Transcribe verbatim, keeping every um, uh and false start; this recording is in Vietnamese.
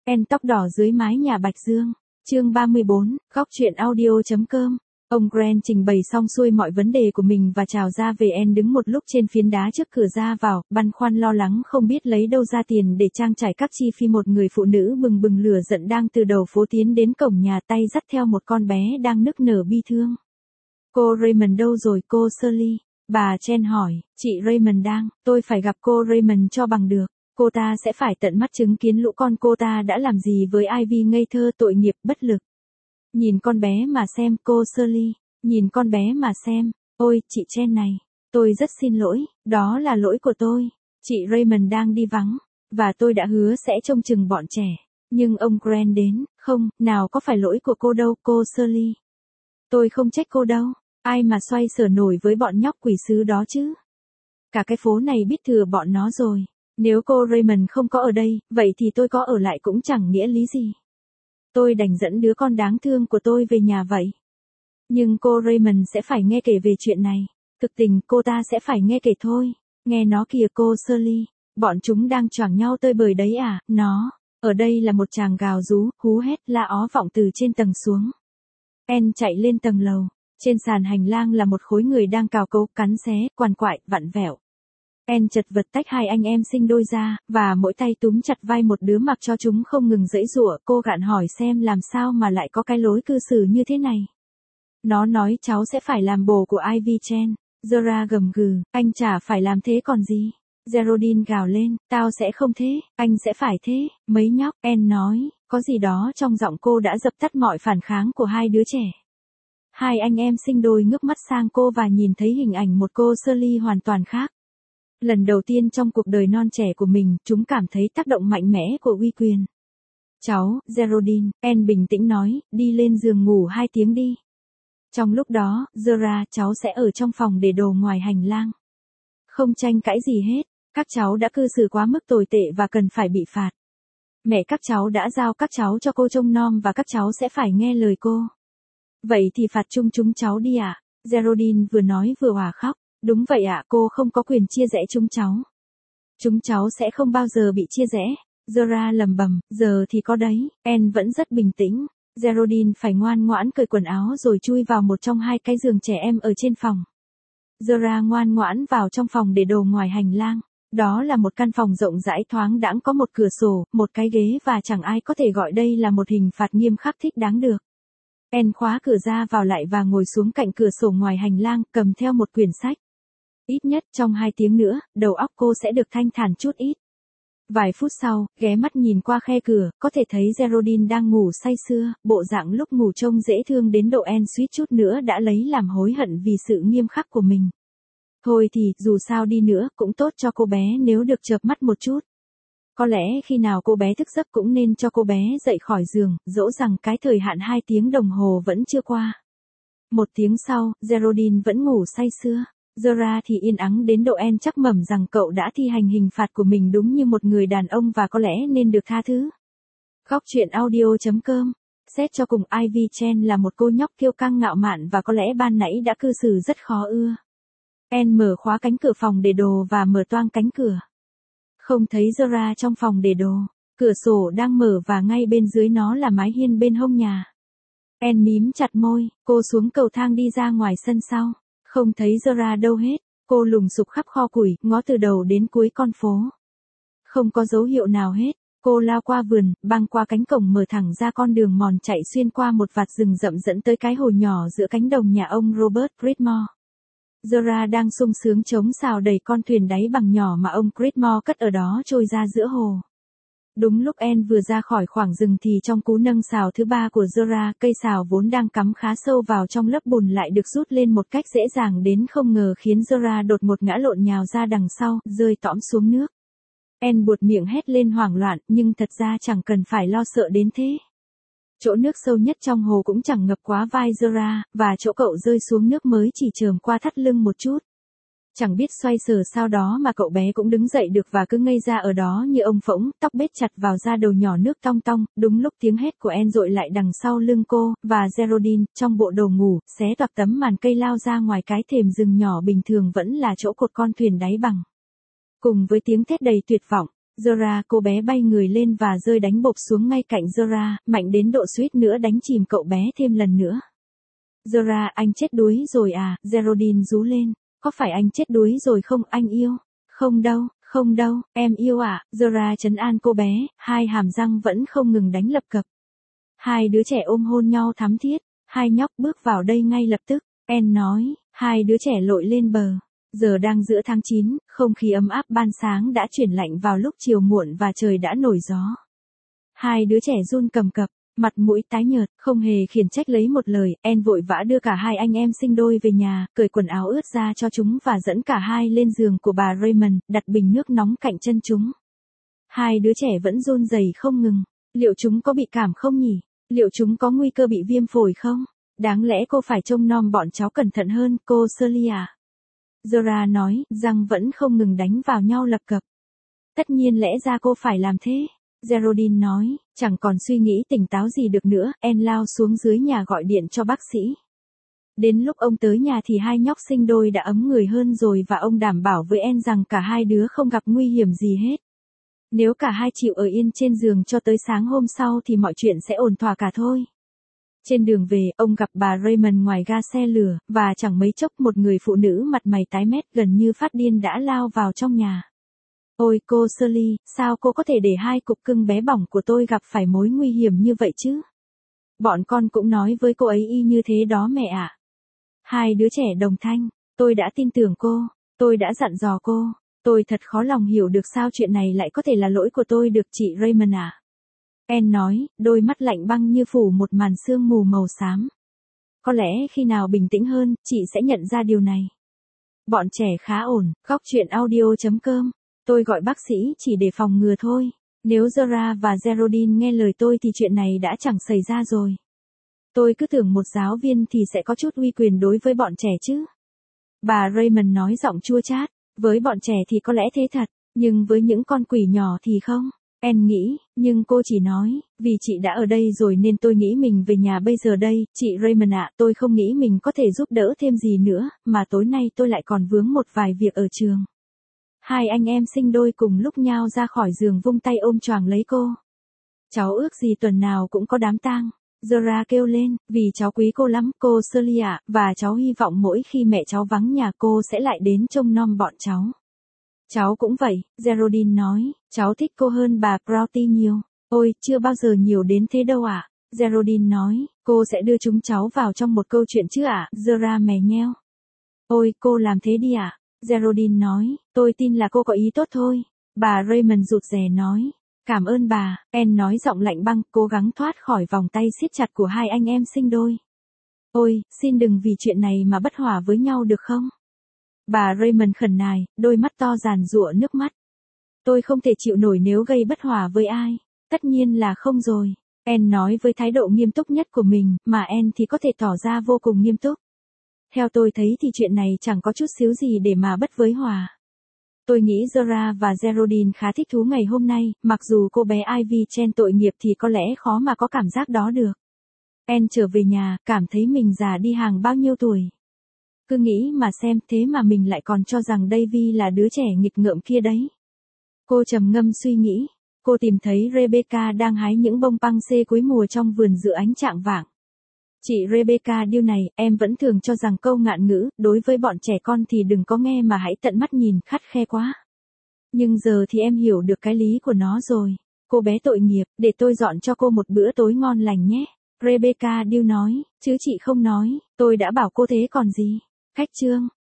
En tóc đỏ dưới mái nhà Bạch Dương. Chương ba mươi bốn, góc truyện audio.com. Ông Grant trình bày xong xuôi mọi vấn đề của mình và chào ra về. En đứng một lúc trên phiến đá trước cửa ra vào, băn khoăn lo lắng không biết lấy đâu ra tiền để trang trải các chi phí. Một người phụ nữ bừng bừng lửa giận đang từ đầu phố tiến đến cổng nhà, tay dắt theo một con bé đang nức nở bi thương. Cô Raymond đâu rồi cô Shirley? Bà Chen hỏi. Chị Raymond đang, tôi phải gặp cô Raymond cho bằng được. Cô ta sẽ phải tận mắt chứng kiến lũ con cô ta đã làm gì với Ivy ngây thơ tội nghiệp bất lực. Nhìn con bé mà xem cô Shirley, nhìn con bé mà xem, ôi chị Chen này, tôi rất xin lỗi, đó là lỗi của tôi. Chị Raymond đang đi vắng, và tôi đã hứa sẽ trông chừng bọn trẻ. Nhưng ông Grant đến, không, nào có phải lỗi của cô đâu cô Shirley. Tôi không trách cô đâu, ai mà xoay sở nổi với bọn nhóc quỷ sứ đó chứ. Cả cái phố này biết thừa bọn nó rồi. Nếu cô Raymond không có ở đây, vậy thì tôi có ở lại cũng chẳng nghĩa lý gì. Tôi đành dẫn đứa con đáng thương của tôi về nhà vậy. Nhưng cô Raymond sẽ phải nghe kể về chuyện này. Thực tình cô ta sẽ phải nghe kể thôi. Nghe nó kìa cô Shirley. Bọn chúng đang choảng nhau tơi bời đấy à, nó. Ở đây là một chàng gào rú, hú hét, la ó vọng từ trên tầng xuống. En chạy lên tầng lầu. Trên sàn hành lang là một khối người đang cào cấu, cắn xé, quằn quại, vặn vẹo. En chật vật tách hai anh em sinh đôi ra, và mỗi tay túm chặt vai một đứa mặc cho chúng không ngừng giãy giụa. Cô gạn hỏi xem làm sao mà lại có cái lối cư xử như thế này. Nó nói cháu sẽ phải làm bồ của Ivy Chen. Zora gầm gừ, anh chả phải làm thế còn gì. Geraldine gào lên, tao sẽ không thế, anh sẽ phải thế, mấy nhóc. En nói, có gì đó trong giọng cô đã dập tắt mọi phản kháng của hai đứa trẻ. Hai anh em sinh đôi ngước mắt sang cô và nhìn thấy hình ảnh một cô Shirley hoàn toàn khác. Lần đầu tiên trong cuộc đời non trẻ của mình, chúng cảm thấy tác động mạnh mẽ của uy quyền. Cháu, Geraldine, En bình tĩnh nói, đi lên giường ngủ hai tiếng đi. Trong lúc đó, Zora, cháu sẽ ở trong phòng để đồ ngoài hành lang. Không tranh cãi gì hết, các cháu đã cư xử quá mức tồi tệ và cần phải bị phạt. Mẹ các cháu đã giao các cháu cho cô trông nom và các cháu sẽ phải nghe lời cô. Vậy thì phạt chung chúng cháu đi ạ. À? Geraldine vừa nói vừa òa khóc. Đúng vậy ạ, à, cô không có quyền chia rẽ chúng cháu. Chúng cháu sẽ không bao giờ bị chia rẽ. Zora lầm bầm, giờ thì có đấy. En vẫn rất bình tĩnh. Geraldine phải ngoan ngoãn cởi quần áo rồi chui vào một trong hai cái giường trẻ em ở trên phòng. Zora ngoan ngoãn vào trong phòng để đồ ngoài hành lang. Đó là một căn phòng rộng rãi thoáng đãng, có một cửa sổ, một cái ghế và chẳng ai có thể gọi đây là một hình phạt nghiêm khắc thích đáng được. En khóa cửa ra vào lại và ngồi xuống cạnh cửa sổ ngoài hành lang, cầm theo một quyển sách. Ít nhất trong hai tiếng nữa, đầu óc cô sẽ được thanh thản chút ít. Vài phút sau, ghé mắt nhìn qua khe cửa, có thể thấy Geraldine đang ngủ say sưa, bộ dạng lúc ngủ trông dễ thương đến độ En suýt chút nữa đã lấy làm hối hận vì sự nghiêm khắc của mình. Thôi thì, dù sao đi nữa, cũng tốt cho cô bé nếu được chợp mắt một chút. Có lẽ khi nào cô bé thức giấc cũng nên cho cô bé dậy khỏi giường, dỗ rằng cái thời hạn hai tiếng đồng hồ vẫn chưa qua. Một tiếng sau, Geraldine vẫn ngủ say sưa. Zora thì yên ắng đến độ En chắc mẩm rằng cậu đã thi hành hình phạt của mình đúng như một người đàn ông và có lẽ nên được tha thứ. Góc truyện audio.com. Xét cho cùng Ivy Chen là một cô nhóc kiêu căng ngạo mạn và có lẽ ban nãy đã cư xử rất khó ưa. En mở khóa cánh cửa phòng để đồ và mở toang cánh cửa. Không thấy Zora trong phòng để đồ. Cửa sổ đang mở và ngay bên dưới nó là mái hiên bên hông nhà. En mím chặt môi, cô xuống cầu thang đi ra ngoài sân sau. Không thấy Zora đâu hết, cô lùng sục khắp kho củi, ngó từ đầu đến cuối con phố. Không có dấu hiệu nào hết, cô lao qua vườn, băng qua cánh cổng mở thẳng ra con đường mòn chạy xuyên qua một vạt rừng rậm dẫn tới cái hồ nhỏ giữa cánh đồng nhà ông Robert Creedmoor. Zora đang sung sướng chống xào đẩy con thuyền đáy bằng nhỏ mà ông Creedmoor cất ở đó trôi ra giữa hồ. Đúng lúc En vừa ra khỏi khoảng rừng thì trong cú nâng xào thứ ba của Zora, cây xào vốn đang cắm khá sâu vào trong lớp bùn lại được rút lên một cách dễ dàng đến không ngờ khiến Zora đột ngột ngã lộn nhào ra đằng sau, rơi tõm xuống nước. En buột miệng hét lên hoảng loạn, nhưng thật ra chẳng cần phải lo sợ đến thế. Chỗ nước sâu nhất trong hồ cũng chẳng ngập quá vai Zora, và chỗ cậu rơi xuống nước mới chỉ chườm qua thắt lưng một chút. Chẳng biết xoay sở sao đó mà cậu bé cũng đứng dậy được và cứ ngây ra ở đó như ông phỗng, tóc bết chặt vào da đầu nhỏ nước tong tong. Đúng lúc tiếng hét của En dội lại đằng sau lưng cô, và Geraldine, trong bộ đồ ngủ, xé toạc tấm màn cây lao ra ngoài cái thềm rừng nhỏ bình thường vẫn là chỗ cột con thuyền đáy bằng. Cùng với tiếng thét đầy tuyệt vọng, Zora, cô bé bay người lên và rơi đánh bộp xuống ngay cạnh Zora, mạnh đến độ suýt nữa đánh chìm cậu bé thêm lần nữa. Zora, anh chết đuối rồi à, Geraldine rú lên. Có phải anh chết đuối rồi không, anh yêu? Không đâu, không đâu, em yêu ạ, à? Zora trấn an cô bé, hai hàm răng vẫn không ngừng đánh lập cập. Hai đứa trẻ ôm hôn nhau thắm thiết, hai nhóc bước vào đây ngay lập tức, Anne nói, hai đứa trẻ lội lên bờ. Giờ đang giữa tháng chín, không khí ấm áp ban sáng đã chuyển lạnh vào lúc chiều muộn và trời đã nổi gió. Hai đứa trẻ run cầm cập, mặt mũi tái nhợt, không hề khiển trách lấy một lời, Anne vội vã đưa cả hai anh em sinh đôi về nhà, cởi quần áo ướt ra cho chúng và dẫn cả hai lên giường của bà Raymond, đặt bình nước nóng cạnh chân chúng. Hai đứa trẻ vẫn run rẩy không ngừng, liệu chúng có bị cảm không nhỉ? Liệu chúng có nguy cơ bị viêm phổi không? Đáng lẽ cô phải trông nom bọn cháu cẩn thận hơn, cô Shirley à? Zora nói, răng vẫn không ngừng đánh vào nhau lập cập. Tất nhiên lẽ ra cô phải làm thế. Geraldine nói, chẳng còn suy nghĩ tỉnh táo gì được nữa, Anne lao xuống dưới nhà gọi điện cho bác sĩ. Đến lúc ông tới nhà thì hai nhóc sinh đôi đã ấm người hơn rồi và ông đảm bảo với Anne rằng cả hai đứa không gặp nguy hiểm gì hết. Nếu cả hai chịu ở yên trên giường cho tới sáng hôm sau thì mọi chuyện sẽ ổn thỏa cả thôi. Trên đường về, ông gặp bà Raymond ngoài ga xe lửa, và chẳng mấy chốc một người phụ nữ mặt mày tái mét gần như phát điên đã lao vào trong nhà. Ôi cô Shirley, sao cô có thể để hai cục cưng bé bỏng của tôi gặp phải mối nguy hiểm như vậy chứ? Bọn con cũng nói với cô ấy y như thế đó mẹ ạ. Hai đứa trẻ đồng thanh, tôi đã tin tưởng cô, tôi đã dặn dò cô, tôi thật khó lòng hiểu được sao chuyện này lại có thể là lỗi của tôi được chị Raymond à. Anne nói, đôi mắt lạnh băng như phủ một màn sương mù màu xám. Có lẽ khi nào bình tĩnh hơn, chị sẽ nhận ra điều này. Bọn trẻ khá ổn, góc chuyện audio chấm com. Tôi gọi bác sĩ chỉ để phòng ngừa thôi. Nếu Zora và Geraldine nghe lời tôi thì chuyện này đã chẳng xảy ra rồi. Tôi cứ tưởng một giáo viên thì sẽ có chút uy quyền đối với bọn trẻ chứ. Bà Raymond nói giọng chua chát, với bọn trẻ thì có lẽ thế thật, nhưng với những con quỷ nhỏ thì không. Anne nghĩ, nhưng cô chỉ nói, vì chị đã ở đây rồi nên tôi nghĩ mình về nhà bây giờ đây, chị Raymond ạ, tôi không nghĩ mình có thể giúp đỡ thêm gì nữa, mà tối nay tôi lại còn vướng một vài việc ở trường. Hai anh em sinh đôi cùng lúc nhao ra khỏi giường vung tay ôm choàng lấy cô. Cháu ước gì tuần nào cũng có đám tang. Zora kêu lên, vì cháu quý cô lắm, cô Shirley ạ, và cháu hy vọng mỗi khi mẹ cháu vắng nhà cô sẽ lại đến trông nom bọn cháu. Cháu cũng vậy, Geraldine nói, cháu thích cô hơn bà Prouty nhiều. Ôi, chưa bao giờ nhiều đến thế đâu ạ. À? Geraldine nói, cô sẽ đưa chúng cháu vào trong một câu chuyện chứ ạ, à? Zora mè nheo. Ôi, cô làm thế đi ạ. À? Geraldine nói, tôi tin là cô có ý tốt thôi. Bà Raymond rụt rè nói, cảm ơn bà. Anne nói giọng lạnh băng, cố gắng thoát khỏi vòng tay siết chặt của hai anh em sinh đôi. Ôi, xin đừng vì chuyện này mà bất hòa với nhau được không? Bà Raymond khẩn nài, đôi mắt to giàn giụa nước mắt. Tôi không thể chịu nổi nếu gây bất hòa với ai. Tất nhiên là không rồi. Anne nói với thái độ nghiêm túc nhất của mình, mà Anne thì có thể tỏ ra vô cùng nghiêm túc. Theo tôi thấy thì chuyện này chẳng có chút xíu gì để mà bất với hòa. Tôi nghĩ Zora và Geraldine khá thích thú ngày hôm nay, mặc dù cô bé Ivy Chen tội nghiệp thì có lẽ khó mà có cảm giác đó được. Anne trở về nhà, cảm thấy mình già đi hàng bao nhiêu tuổi. Cứ nghĩ mà xem, thế mà mình lại còn cho rằng Davy là đứa trẻ nghịch ngợm kia đấy. Cô trầm ngâm suy nghĩ. Cô tìm thấy Rebecca đang hái những bông păng xê cuối mùa trong vườn giữa ánh chạng vạng. Chị Rebecca điêu này, em vẫn thường cho rằng câu ngạn ngữ, đối với bọn trẻ con thì đừng có nghe mà hãy tận mắt nhìn, khắt khe quá. Nhưng giờ thì em hiểu được cái lý của nó rồi. Cô bé tội nghiệp, để tôi dọn cho cô một bữa tối ngon lành nhé. Rebecca điêu nói, chứ chị không nói, tôi đã bảo cô thế còn gì. Khách trương.